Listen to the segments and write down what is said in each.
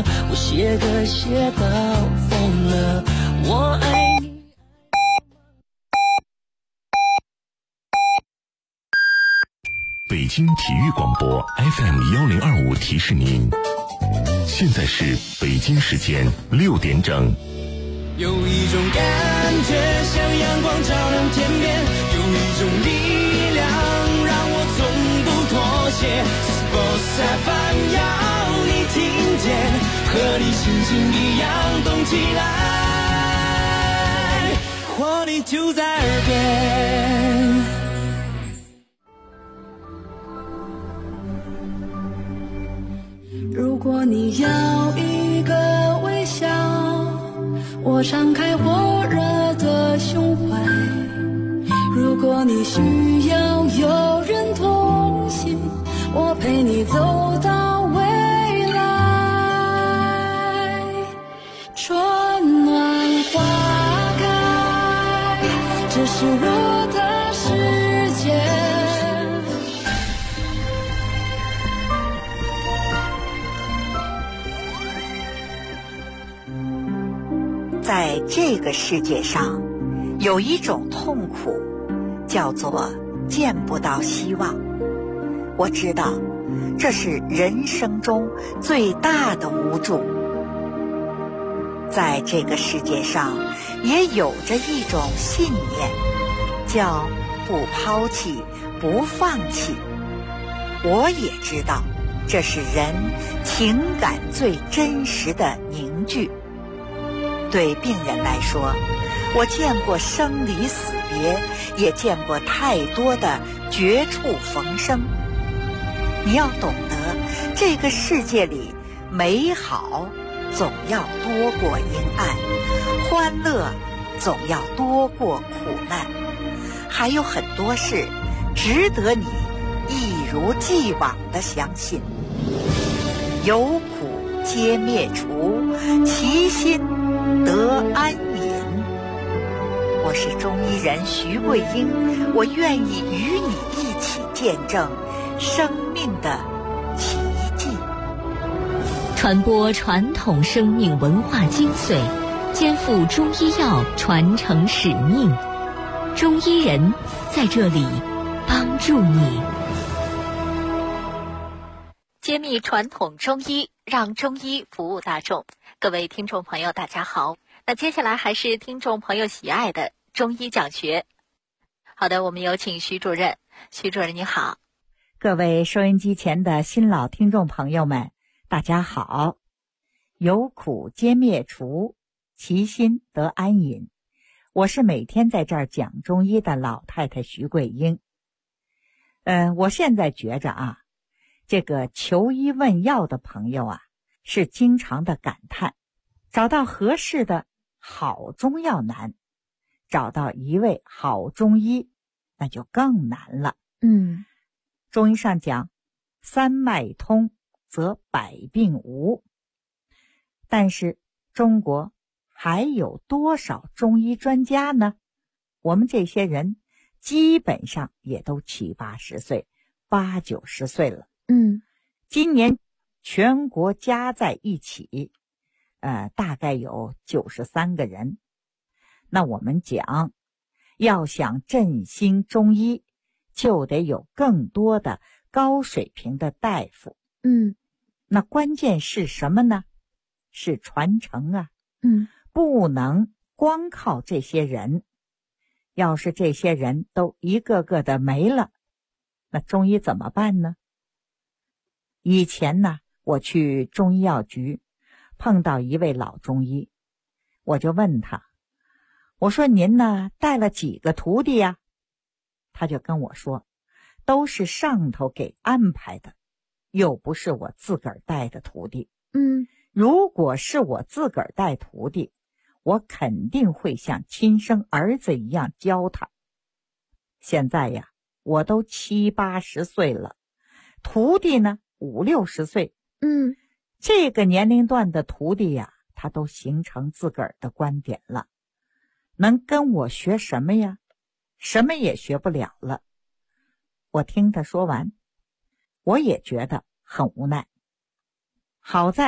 了，我写歌写到疯了，我爱你。 北京体育广播 FM1025提示您，现在是北京时间6点整。 有一种感觉像阳光照亮天边，有一种力量让我从不妥协。Sports FM 要你听见，和你心情一样动起来，活力就在耳边。 如果你要一个微笑，我敞开火热的胸怀；如果你需要有人同行，我陪你走到未来。春暖花开，这是我的世界。 在这个世界上，有一种痛苦，叫做见不到希望。我知道，这是人生中最大的无助。在这个世界上，也有着一种信念，叫不抛弃，不放弃。我也知道，这是人情感最真实的凝聚。对病人来说，我见过生离死别，也见过太多的绝处逢生。你要懂得，这个世界里美好总要多过阴暗，欢乐总要多过苦难，还有很多事值得你一如既往地相信。有苦皆灭除，其心得安隐。我是中医人徐桂英，我愿意与你一起见证生命的奇迹， 传播传统生命文化精髓，肩负中医药传承使命。中医人在这里帮助你，揭秘传统中医，让中医服务大众。各位听众朋友大家好，那接下来还是听众朋友喜爱的中医讲学。好的，我们有请徐主任。徐主任你好。 各位收音机前的新老听众朋友们大家好。有苦皆灭除，其心得安隐。我是每天在这儿讲中医的老太太徐桂英。我现在觉着啊，这个求医问药的朋友啊，是经常的感叹，找到合适的好中药难，找到一位好中医那就更难了。中医上讲，三脉通则百病无。但是中国还有多少中医专家呢？我们这些人基本上也都70、80岁、80、90岁了。今年全国加在一起，大概有93个人。那我们讲，要想振兴中医，就得有更多的高水平的大夫。那关键是什么呢？是传承啊。不能光靠这些人。要是这些人都一个个的没了，那中医怎么办呢？以前呢，我去中医药局碰到一位老中医，我就问他，我说您呢带了几个徒弟呀？他就跟我说，都是上头给安排的，又不是我自个儿带的徒弟。如果是我自个儿带徒弟，我肯定会像亲生儿子一样教他。现在呀，我都70、80岁了，徒弟呢50、60岁。这个年龄段的徒弟呀，他都形成自个儿的观点了，能跟我学什么呀？什么也学不了了。我听他说完，我也觉得很无奈。好在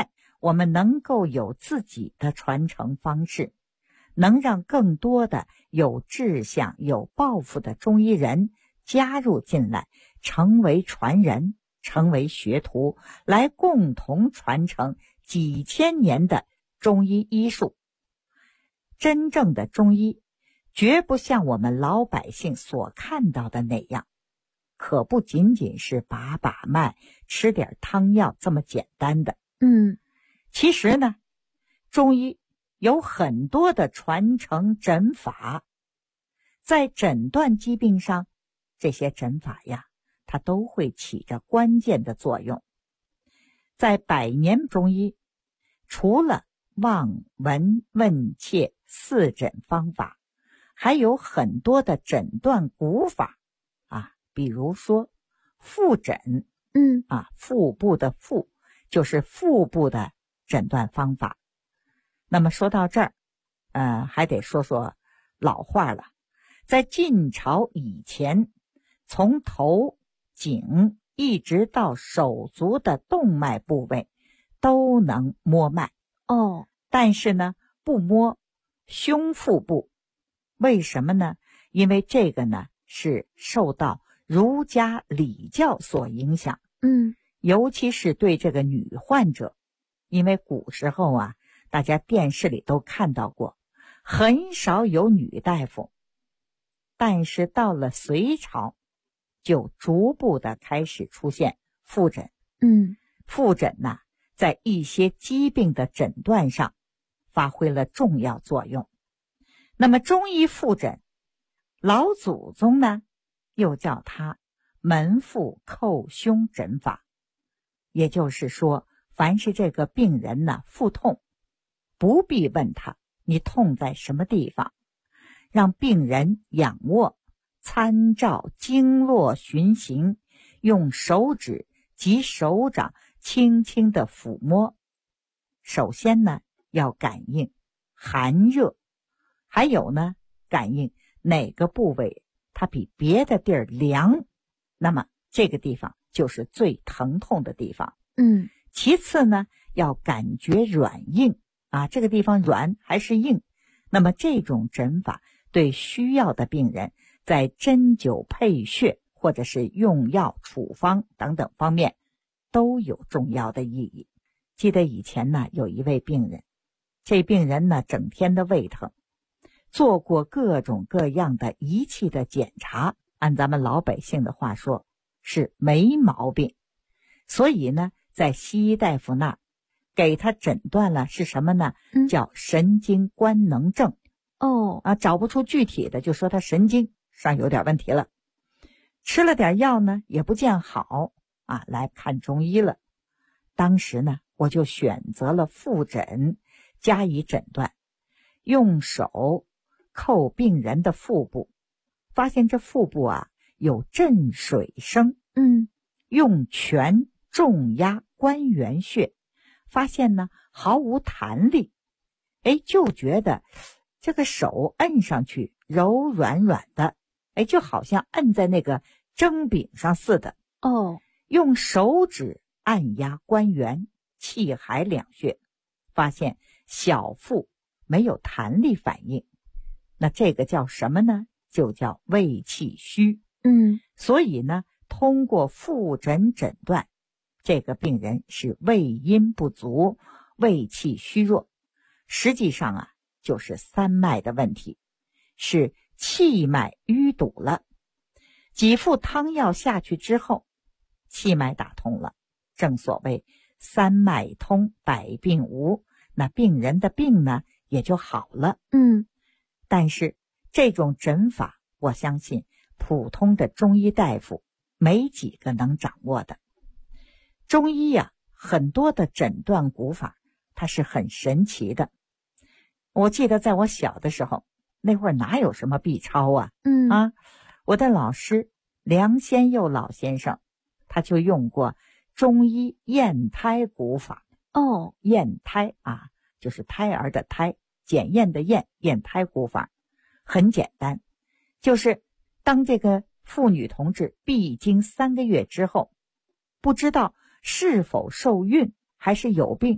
我们能够有自己的传承方式，能让更多的有志向、有抱负的中医人加入进来，成为传人，成为学徒，来共同传承几千年的中医医术。真正的中医绝不像我们老百姓所看到的那样，可不仅仅是把脉、吃点汤药这么简单的。其实呢，中医有很多的传承诊法，在诊断疾病上，这些诊法呀，它都会起着关键的作用。在百年中医，除了望、闻、问、切四诊方法，还有很多的诊断古法啊，比如说腹诊，腹部的腹就是腹部的诊断方法。那么说到这儿，还得说说老话了。在晋朝以前，从头、颈一直到手足的动脉部位都能摸脉。但是呢，不摸胸腹部。为什么呢？因为这个呢，是受到儒家礼教所影响。尤其是对这个女患者，因为古时候啊，大家电视里都看到过，很少有女大夫。但是到了隋朝，就逐步的开始出现腹诊。腹诊呢，在一些疾病的诊断上发挥了重要作用。那么中医腹诊，老祖宗呢又叫它门腹叩胸诊法。也就是说，凡是这个病人呢腹痛，不必问他你痛在什么地方，让病人仰卧，参照经络循行，用手指及手掌轻轻地抚摸。首先呢，要感应寒热，还有呢，感应哪个部位它比别的地儿凉，那么这个地方就是最疼痛的地方。其次呢，要感觉软硬啊，这个地方软还是硬。那么这种诊法对需要的病人在针灸配穴或者是用药处方等等方面都有重要的意义。记得以前呢，有一位病人，这病人呢整天的胃疼，做过各种各样的仪器的检查，按咱们老百姓的话说是没毛病。所以呢，在西医大夫那儿给他诊断了是什么呢？叫神经官能症。找不出具体的，就说他神经上有点问题了。吃了点药呢，也不见好啊，来看中医了。当时呢，我就选择了腹诊加以诊断，用手叩病人的腹部，发现这腹部啊有震水声。用拳重压关元穴，发现呢毫无弹力。就觉得这个手摁上去柔软软的，就好像摁在那个蒸饼上似的。用手指按压关元、气海两穴，发现小腹没有弹力反应。那这个叫什么呢？就叫胃气虚。所以呢，通过腹诊诊断，这个病人是胃阴不足，胃气虚弱。实际上啊，就是三脉的问题，是气脉淤堵了。几副汤药下去之后，气脉打通了，正所谓三脉通，百病无，那病人的病呢也就好了。但是这种诊法，我相信普通的中医大夫没几个能掌握的。中医呀，很多的诊断古法它是很神奇的。我记得在我小的时候，那会儿哪有什么 B 超啊？我的老师梁先佑老先生，他就用过中医验胎古法。验胎啊，就是胎儿的胎，检验的验，验胎古法很简单，就是当这个妇女同志闭经3个月之后，不知道是否受孕还是有病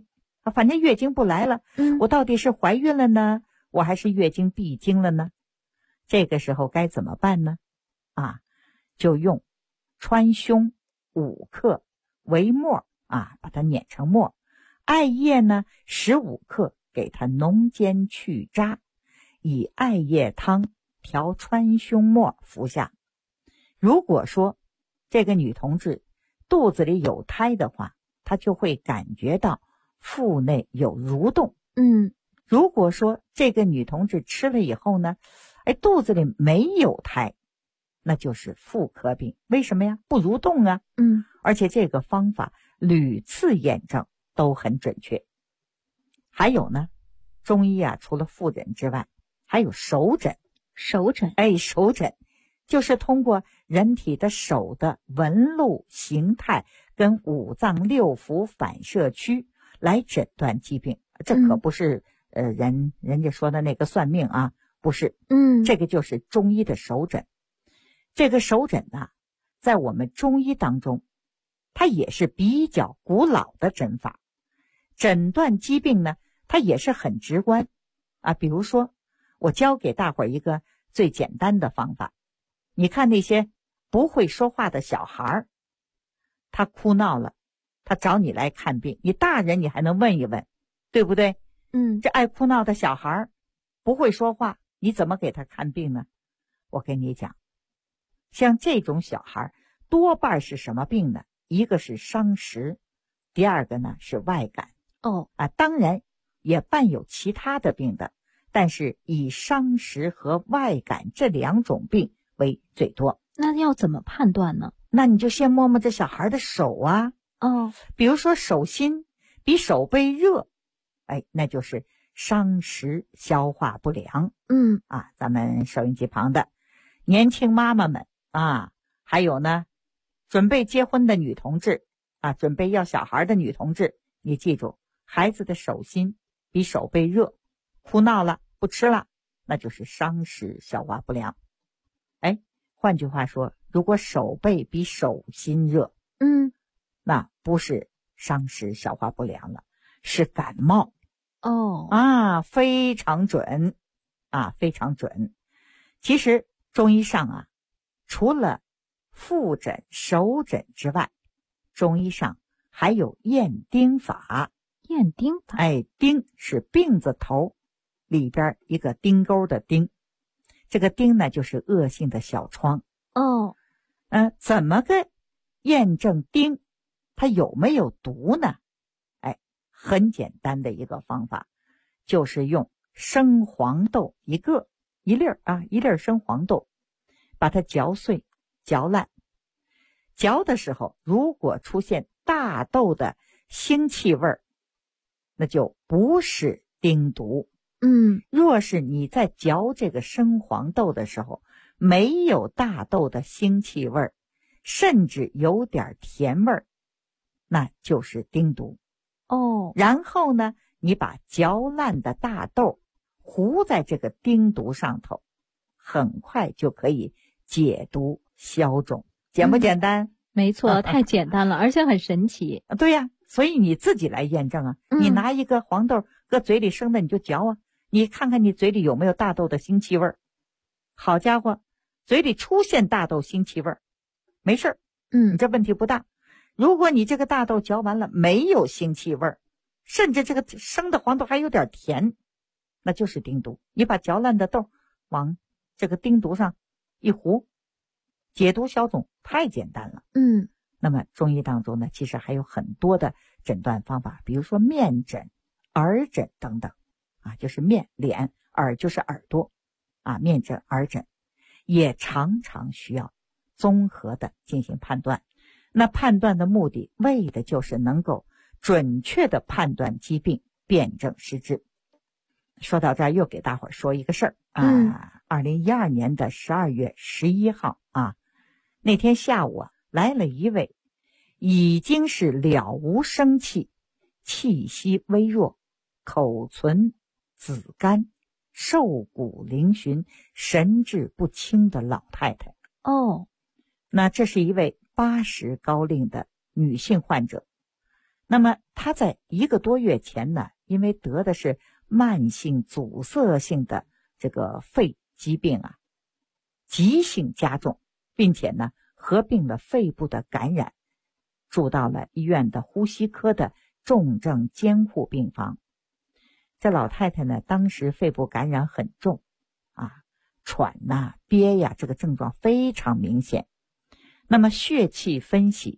反正月经不来了，我到底是怀孕了呢，我还是月经闭经了呢？这个时候该怎么办呢？就用川芎5克为末把它碾成末，艾叶呢15克，给它浓煎去渣，以艾叶汤调川芎末服下。如果说这个女同志肚子里有胎的话，她就会感觉到腹内有蠕动。如果说这个女同志吃了以后呢，肚子里没有胎，那就是妇科病。为什么呀？不蠕动啊。而且这个方法屡次验证都很准确。还有呢，中医除了妇诊之外，还有手诊。 手诊就是通过人体的手的纹路形态跟五脏六腑反射区来诊断疾病。这可不是人家说的那个算命不是。这个就是中医的手诊。这个手诊在我们中医当中，它也是比较古老的诊法。诊断疾病呢，它也是很直观比如说我教给大伙儿一个最简单的方法。你看那些不会说话的小孩，他哭闹了，他找你来看病，你大人你还能问一问，对不对？这爱哭闹的小孩不会说话，你怎么给他看病呢？我跟你讲，像这种小孩多半是什么病呢？一个是伤食，第二个呢是外感。当然也伴有其他的病的，但是以伤食和外感这2种病为最多。 那要怎么判断呢？ 那你就先摸摸这小孩的手比如说手心比手背热，那就是伤食消化不良。咱们收音机旁的年轻妈妈们还有呢准备结婚的女同志准备要小孩的女同志，你记住，孩子的手心比手背热，哭闹了不吃了，那就是伤食消化不良。换句话说，如果手背比手心热，那不是伤食消化不良了，是感冒。非常准非常准。其实中医上除了腹诊手诊之外，中医上还有验丁法。 验丁法丁是病字头里边一个丁钩的丁，这个丁呢就是恶性的小疮。怎么个验证丁它有没有毒呢？很简单的一个方法，就是用生黄豆一粒生黄豆，把它嚼碎嚼烂。嚼的时候如果出现大豆的腥气味，那就不是丁毒。若是你在嚼这个生黄豆的时候没有大豆的腥气味，甚至有点甜味，那就是丁毒。然后呢，你把嚼烂的大豆糊在这个丁毒上头，很快就可以解毒消肿。简不简单？ 没错，太简单了，而且很神奇。 对呀，所以你自己来验证你拿一个黄豆搁嘴里生的你就嚼你看看你嘴里有没有大豆的腥气味。好家伙，嘴里出现大豆腥气味没事你这问题不大。如果你这个大豆嚼完了没有腥气味，甚至这个生的黄豆还有点甜，那就是丁毒。你把嚼烂的豆往这个丁毒上一糊，解毒消肿，太简单了。那么中医当中呢，其实还有很多的诊断方法，比如说面诊、耳诊等等就是面脸，耳就是耳朵面诊耳诊也常常需要综合的进行判断。那判断的目的为的就是能够准确的判断疾病，辨证施治。说到这儿又给大伙儿说一个事儿2012年的12月11号那天下午来了一位已经是了无生气，气息微弱，口唇紫干，瘦骨嶙峋，神志不清的老太太。那这是一位80高龄的女性患者， 那么他在1个多月前呢，因为得的是慢性阻塞性的这个肺疾病啊，急性加重，并且呢合并了肺部的感染，住到了医院的呼吸科的重症监护病房。这老太太呢，当时肺部感染很重啊，喘呐、憋呀，这个症状非常明显。那么血气分析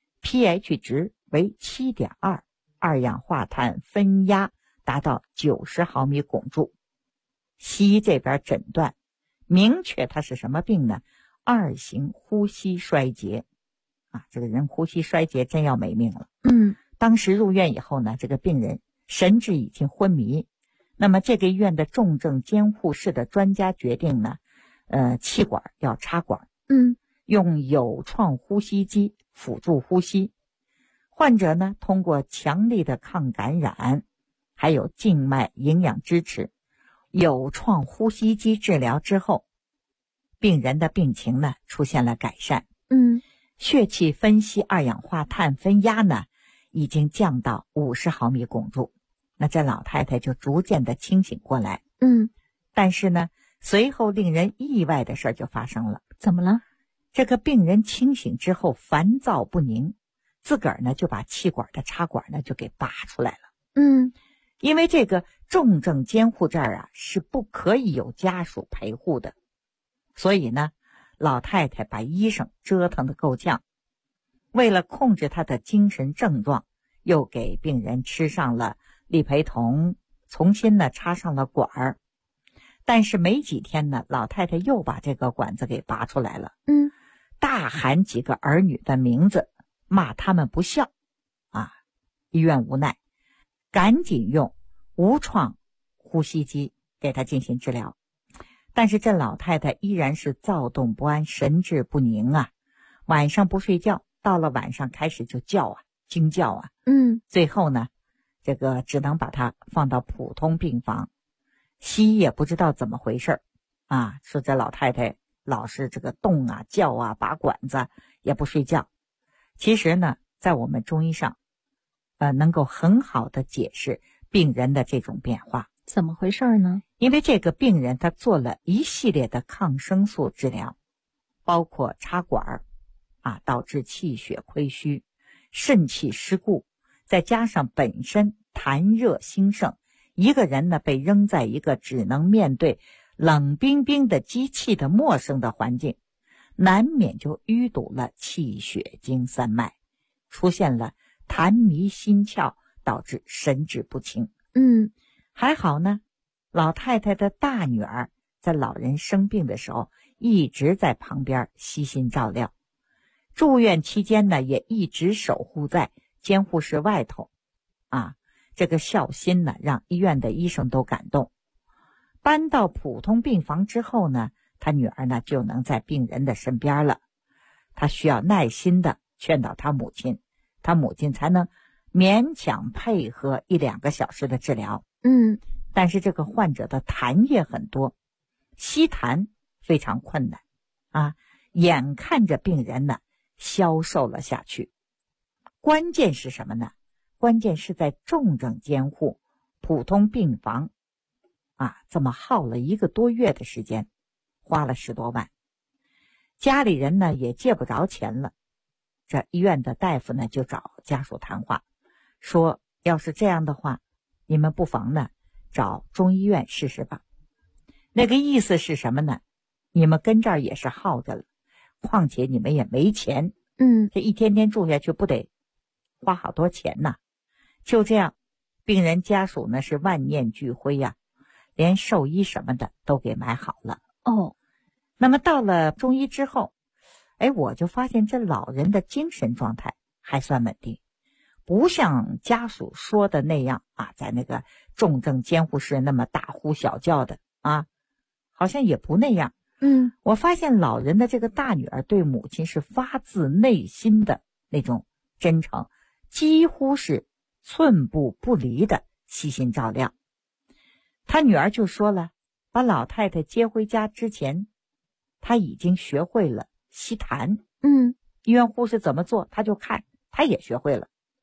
pH 值为 7.2， 二氧化碳分压达到90毫米汞柱。西医这边诊断明确它是什么病呢？2型呼吸衰竭啊，这个人呼吸衰竭真要没命了。当时入院以后呢，这个病人神志已经昏迷。那么这个医院的重症监护室的专家决定呢，气管要插管，用有创呼吸机辅助呼吸。患者呢，通过强力的抗感染，还有静脉营养支持，有创呼吸机治疗之后，病人的病情呢出现了改善。血气分析二氧化碳分压呢已经降到50毫米汞柱。那这老太太就逐渐的清醒过来。但是呢，随后令人意外的事就发生了。 怎么了？ 这个病人清醒之后烦躁不宁，自个儿呢就把气管的插管呢就给拔出来了。因为这个重症监护这儿啊是不可以有家属陪护的，所以呢，老太太把医生折腾得够呛。为了控制她的精神症状，又给病人吃上了利培酮，重新呢插上了管儿。但是没几天呢，老太太又把这个管子给拔出来了。大喊几个儿女的名字，骂他们不孝啊！医院无奈，赶紧用无创呼吸机给她进行治疗。但是这老太太依然是躁动不安，神志不宁啊，晚上不睡觉，到了晚上开始就叫啊，惊叫啊。最后呢，这个只能把她放到普通病房。西医也不知道怎么回事啊，说这老太太老是这个动啊、叫啊、拔管子，也不睡觉。其实呢，在我们中医上，能够很好的解释病人的这种变化。 怎么回事呢？ 因为这个病人他做了一系列的抗生素治疗，包括插管啊，导致气血亏虚、肾气失固，再加上本身痰热兴盛，一个人呢被扔在一个只能面对冷冰冰的机器的陌生的环境，难免就淤堵了气血经三脉，出现了痰迷心窍，导致神志不清。还好呢，老太太的大女儿在老人生病的时候一直在旁边悉心照料，住院期间呢也一直守护在监护室外头啊，这个孝心呢让医院的医生都感动。搬到普通病房之后呢，他女儿呢就能在病人的身边了。他需要耐心的劝导他母亲，他母亲才能勉强配合1-2个小时的治疗。但是这个患者的痰液很多，吸痰非常困难啊，眼看着病人呢消瘦了下去。关键是什么呢？关键是在重症监护普通病房啊，这么耗了1个多月的时间，花了10多万。家里人呢也借不着钱了，这医院的大夫呢就找家属谈话，说要是这样的话，你们不妨呢找中医院试试吧。那个意思是什么呢？你们跟这儿也是耗着了，况且你们也没钱，这一天天住下去不得花好多钱呐。就这样，病人家属呢是万念俱灰呀，连寿衣什么的都给买好了。那么到了中医之后，我就发现这老人的精神状态还算稳定，不像家属说的那样啊，在那个重症监护室那么大呼小叫的啊，好像也不那样。我发现老人的这个大女儿对母亲是发自内心的那种真诚，几乎是寸步不离的悉心照料。他女儿就说了，把老太太接回家之前，他已经学会了吸痰。医院护士怎么做他就看，他也学会了啊，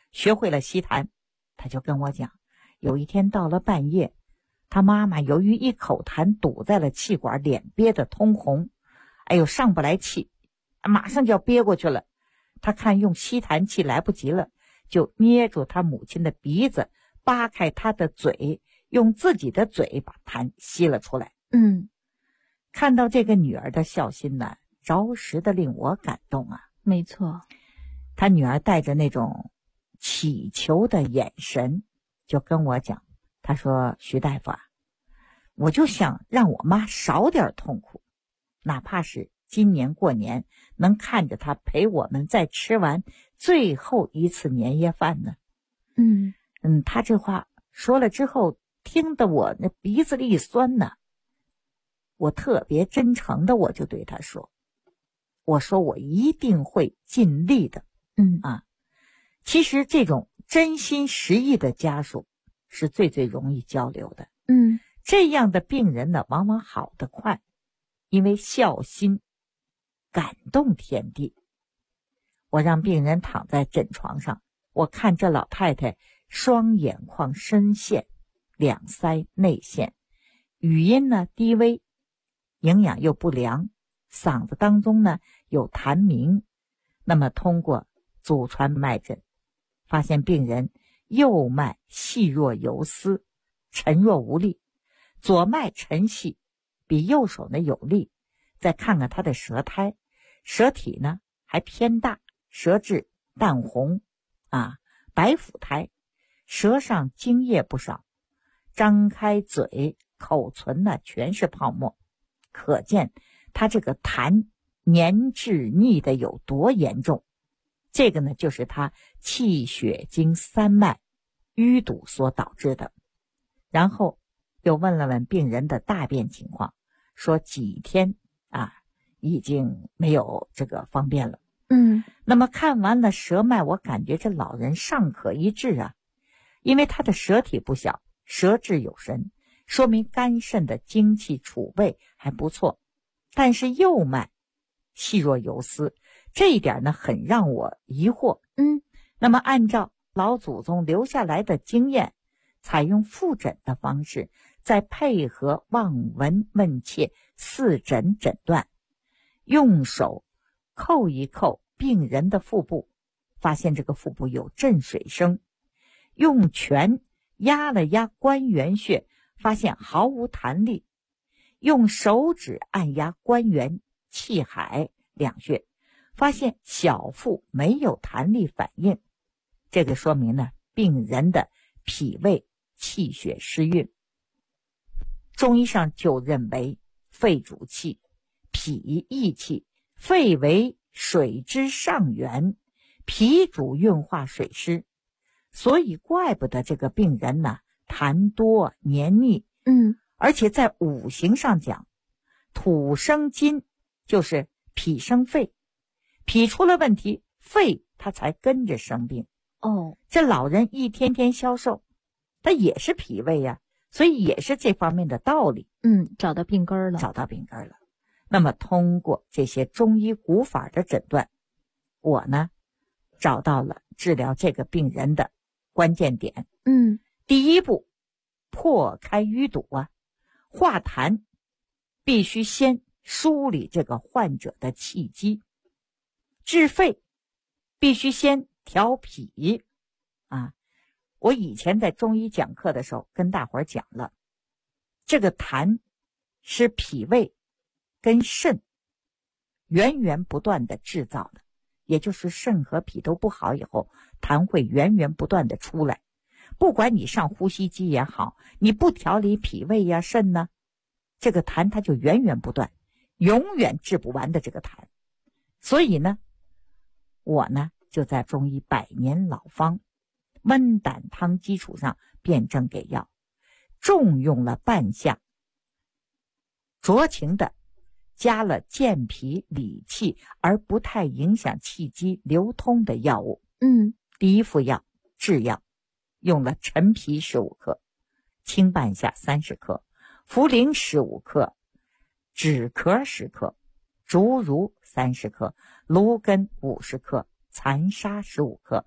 学会了吸痰。他就跟我讲，有一天到了半夜，他妈妈由于一口痰堵在了气管，脸憋得通红，哎呦上不来气，马上就要憋过去了。他看用吸痰器来不及了，就捏住他母亲的鼻子，扒开他的嘴，用自己的嘴把痰吸了出来。看到这个女儿的孝心呢，着实的令我感动啊。 没错， 他女儿带着那种祈求的眼神就跟我讲，他说徐大夫啊，我就想让我妈少点痛苦，哪怕是今年过年能看着她陪我们再吃完最后一次年夜饭呢。他这话说了之后，听得我那鼻子里一酸呢。我特别真诚的我就对他说，我说我一定会尽力的。其实这种真心实意的家属是最容易交流的。这样的病人呢，往往好得快，因为孝心感动天地。我让病人躺在诊床上，我看这老太太双眼眶深陷，两腮内陷，语音呢低微，营养又不良，嗓子当中呢有痰鸣。那么通过祖传脉诊，发现病人右脉细若游丝，沉若无力，左脉沉细，比右手呢有力。再看看他的舌苔，舌体呢还偏大，舌质淡红白腐苔，舌上津液不少，张开嘴口唇呢全是泡沫，可见他这个痰粘滞腻的有多严重。这个呢就是他气血经三脉淤堵所导致的。然后又问了问病人的大便情况，说几天已经没有这个方便了。那么看完了舌脉，我感觉这老人尚可医治啊，因为他的舌体不小，舌质有神，说明肝肾的精气储备还不错。但是右脉细若游丝，这一点呢很让我疑惑。那么按照老祖宗留下来的经验，采用复诊的方式，再配合望闻问切四诊诊断，用手扣一扣病人的腹部，发现这个腹部有震水声，用拳压了压关元穴，发现毫无弹力，用手指按压关元、气海两穴，发现小腹没有弹力反应。这个说明呢，病人的脾胃气血失运。中医上就认为肺主气，脾益气，肺为水之上源，脾主运化水湿，所以怪不得这个病人呢痰多黏腻。而且在五行上讲，土生金，就是脾生肺，脾出了问题，肺它才跟着生病。这老人一天天消瘦，他也是脾胃呀，所以也是这方面的道理。 找到病根了。 那么通过这些中医古法的诊断，我呢找到了治疗这个病人的关键点。第一步，破开淤堵化痰必须先梳理这个患者的气机，治肺必须先调脾我以前在中医讲课的时候跟大伙儿讲了，这个痰是脾胃跟肾源源不断的制造的，也就是肾和脾都不好以后，痰会源源不断的出来。不管你上呼吸机也好，你不调理脾胃呀、肾呢，这个痰它就源源不断，永远治不完的这个痰。所以呢，我呢就在中医百年老方温胆汤基础上辨证给药，重用了半项，酌情的加了健脾理气而不太影响气机流通的药物。第一副药制药用了陈皮15克、青半夏30克、茯苓15克、枳壳10克、竹茹30克、芦根50克、残沙15克。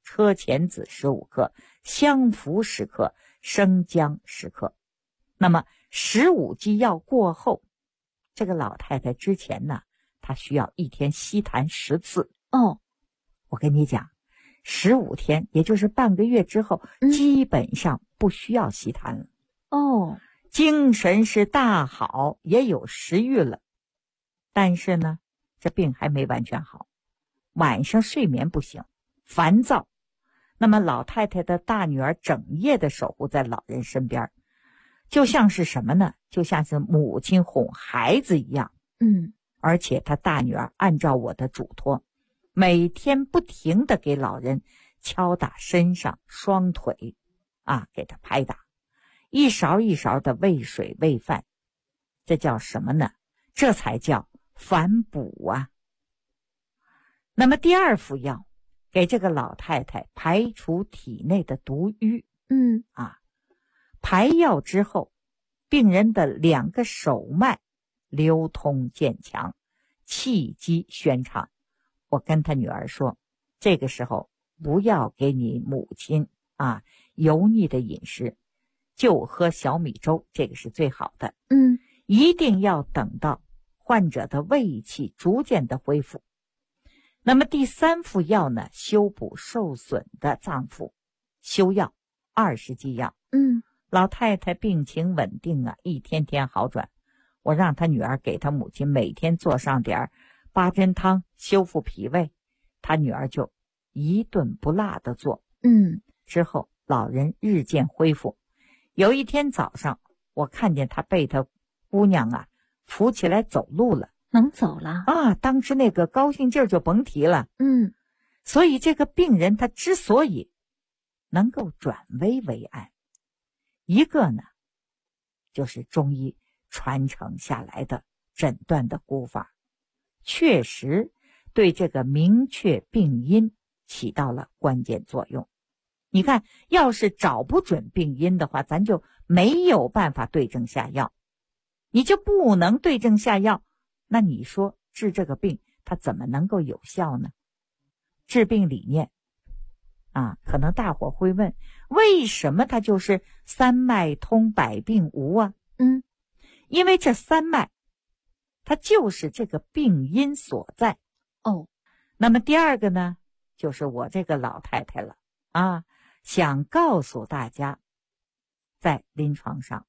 车前子15克，香附10克，生姜10克。那么15剂药过后，这个老太太之前呢，她需要一天吸痰10次。我跟你讲，15天，也就是半个月之后，基本上不需要吸痰了。精神是大好，也有食欲了。但是呢，这病还没完全好，晚上睡眠不行，烦躁。那么老太太的大女儿整夜的守护在老人身边，就像是什么呢？就像是母亲哄孩子一样。而且她大女儿按照我的嘱托，每天不停地给老人敲打身上、双腿，给他拍打，一勺一勺的喂水喂饭。这叫什么呢？这才叫反哺啊。那么第2副药，给这个老太太排除体内的毒瘀。排药之后，病人的2个手脉流通渐强，气机宣畅。我跟他女儿说，这个时候不要给你母亲油腻的饮食，就喝小米粥，这个是最好的。一定要等到患者的胃气逐渐的恢复。那么第3副药呢，修补受损的脏腑，修药20剂药。老太太病情稳定一天天好转。我让他女儿给他母亲每天做上点八珍汤，修复脾胃。他女儿就一顿不落的做。之后老人日渐恢复。有一天早上，我看见他被他姑娘扶起来走路了， 能走了当时那个高兴劲儿就甭提了。所以这个病人他之所以能够转危为安，一个呢就是中医传承下来的诊断的古法，确实对这个明确病因起到了关键作用。你看，要是找不准病因的话，咱就没有办法对症下药。你就不能对症下药，那你说治这个病它怎么能够有效呢？治病理念可能大伙会问，为什么它就是3脉通百病无啊？因为这3脉它就是这个病因所在。那么第2个呢，就是我这个老太太了想告诉大家，在临床上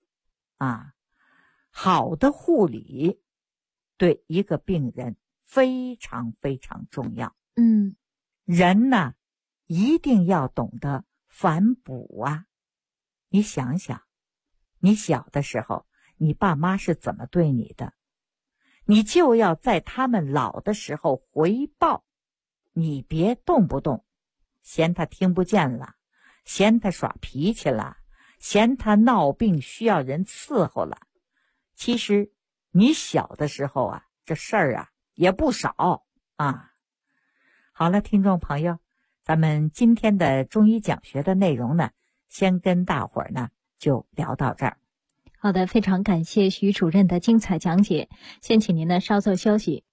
好的护理对一个病人非常非常重要。人呢一定要懂得反哺你想想，你小的时候你爸妈是怎么对你的，你就要在他们老的时候回报。你别动不动嫌他听不见了，嫌他耍脾气了，嫌他闹病需要人伺候了。其实你小的时候这事儿也不少好了，听众朋友，咱们今天的中医讲学的内容呢，先跟大伙儿呢就聊到这儿。 好的，非常感谢徐主任的精彩讲解。先请您呢稍作休息，